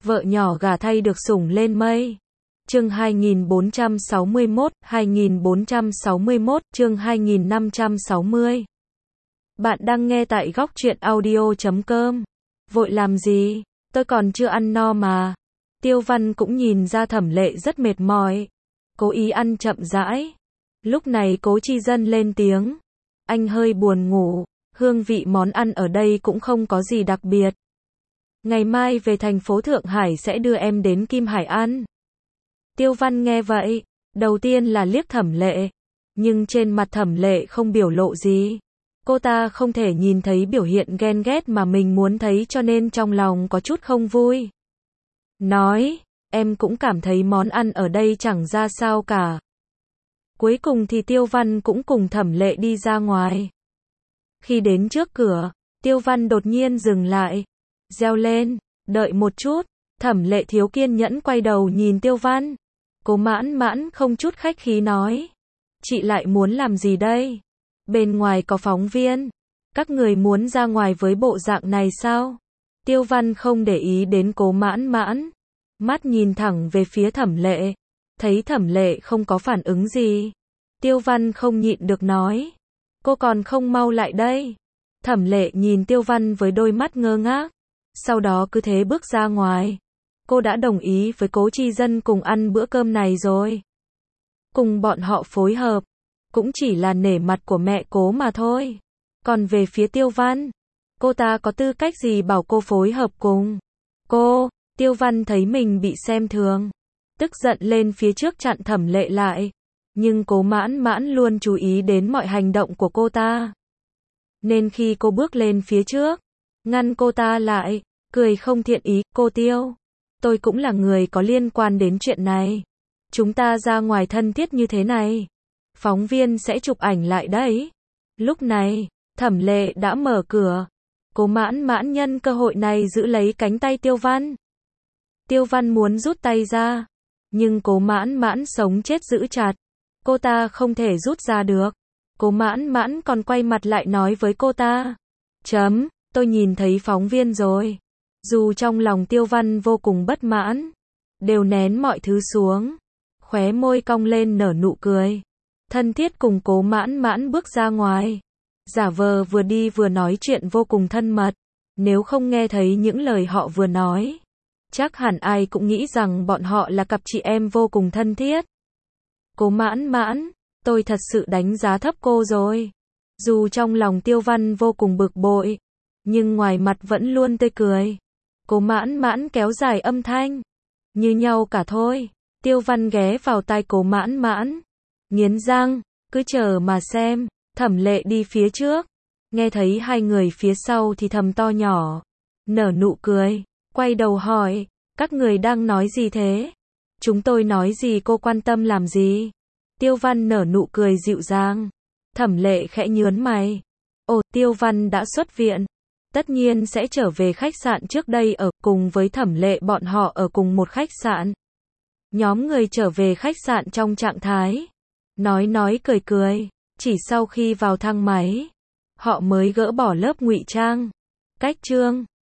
Vợ nhỏ gả thay được sủng lên mây. Chương 2461, chương 2560. Bạn đang nghe tại góc truyện audio.com. Vội làm gì? Tôi còn chưa ăn no mà. Tiêu Văn cũng nhìn ra Thẩm Lệ rất mệt mỏi. Cố ý ăn chậm rãi. Lúc này Cố Chi Dân lên tiếng. Anh hơi buồn ngủ, hương vị món ăn ở đây cũng không có gì đặc biệt. Ngày mai về thành phố Thượng Hải sẽ đưa em đến Kim Hải ăn. Tiêu Văn nghe vậy, đầu tiên là liếc Thẩm Lệ, nhưng trên mặt Thẩm Lệ không biểu lộ gì. Cô ta không thể nhìn thấy biểu hiện ghen ghét mà mình muốn thấy cho nên trong lòng có chút không vui. Nói, em cũng cảm thấy món ăn ở đây chẳng ra sao cả. Cuối cùng thì Tiêu Văn cũng cùng Thẩm Lệ đi ra ngoài. Khi đến trước cửa, Tiêu Văn đột nhiên dừng lại, reo lên, đợi một chút. Thẩm Lệ thiếu kiên nhẫn quay đầu nhìn Tiêu Văn. Cố Mãn Mãn không chút khách khí nói. Chị lại muốn làm gì đây? Bên ngoài có phóng viên. Các người muốn ra ngoài với bộ dạng này sao? Tiêu Văn không để ý đến Cố Mãn Mãn. Mắt nhìn thẳng về phía Thẩm Lệ. Thấy Thẩm Lệ không có phản ứng gì. Tiêu Văn không nhịn được nói. Cô còn không mau lại đây. Thẩm Lệ nhìn Tiêu Văn với đôi mắt ngơ ngác. Sau đó cứ thế bước ra ngoài. Cô đã đồng ý với Cố Chi Dân cùng ăn bữa cơm này rồi. Cùng bọn họ phối hợp. Cũng chỉ là nể mặt của mẹ Cố mà thôi. Còn về phía Tiêu Văn, cô ta có tư cách gì bảo cô phối hợp cùng cô? Tiêu Văn thấy mình bị xem thường, tức giận lên phía trước chặn Thẩm Lệ lại. Nhưng Cố Mãn Mãn luôn chú ý đến mọi hành động của cô ta. Nên khi cô bước lên phía trước, ngăn cô ta lại, cười không thiện ý. Cô Tiêu, tôi cũng là người có liên quan đến chuyện này. Chúng ta ra ngoài thân thiết như thế này, phóng viên sẽ chụp ảnh lại đấy. Lúc này, Thẩm Lệ đã mở cửa. Cố Mãn Mãn nhân cơ hội này giữ lấy cánh tay Tiêu Văn. Tiêu Văn muốn rút tay ra, nhưng Cố Mãn Mãn sống chết giữ chặt. Cô ta không thể rút ra được. Cố Mãn Mãn còn quay mặt lại nói với cô ta. Tôi nhìn thấy phóng viên rồi. Dù trong lòng Tiêu Văn vô cùng bất mãn, đều nén mọi thứ xuống. Khóe môi cong lên nở nụ cười. Thân thiết cùng Cố Mãn Mãn bước ra ngoài. Giả vờ vừa đi vừa nói chuyện vô cùng thân mật. Nếu không nghe thấy những lời họ vừa nói, chắc hẳn ai cũng nghĩ rằng bọn họ là cặp chị em vô cùng thân thiết. Cố Mãn Mãn, tôi thật sự đánh giá thấp cô rồi. Dù trong lòng Tiêu Văn vô cùng bực bội, nhưng ngoài mặt vẫn luôn tươi cười. Cố Mãn Mãn kéo dài âm thanh. Như nhau cả thôi. Tiêu Văn ghé vào tai Cố Mãn Mãn. Nghiến răng, cứ chờ mà xem. Thẩm Lệ đi phía trước. Nghe thấy hai người phía sau thì thầm to nhỏ. Nở nụ cười, quay đầu hỏi. Các người đang nói gì thế? Chúng tôi nói gì cô quan tâm làm gì? Tiêu Văn nở nụ cười dịu dàng. Thẩm Lệ khẽ nhướng mày. Ồ, Tiêu Văn đã xuất viện. Tất nhiên sẽ trở về khách sạn trước đây ở cùng với Thẩm Lệ bọn họ ở cùng một khách sạn. Nhóm người trở về khách sạn trong trạng thái nói cười. Chỉ sau khi vào thang máy, họ mới gỡ bỏ lớp ngụy trang. Cách trương.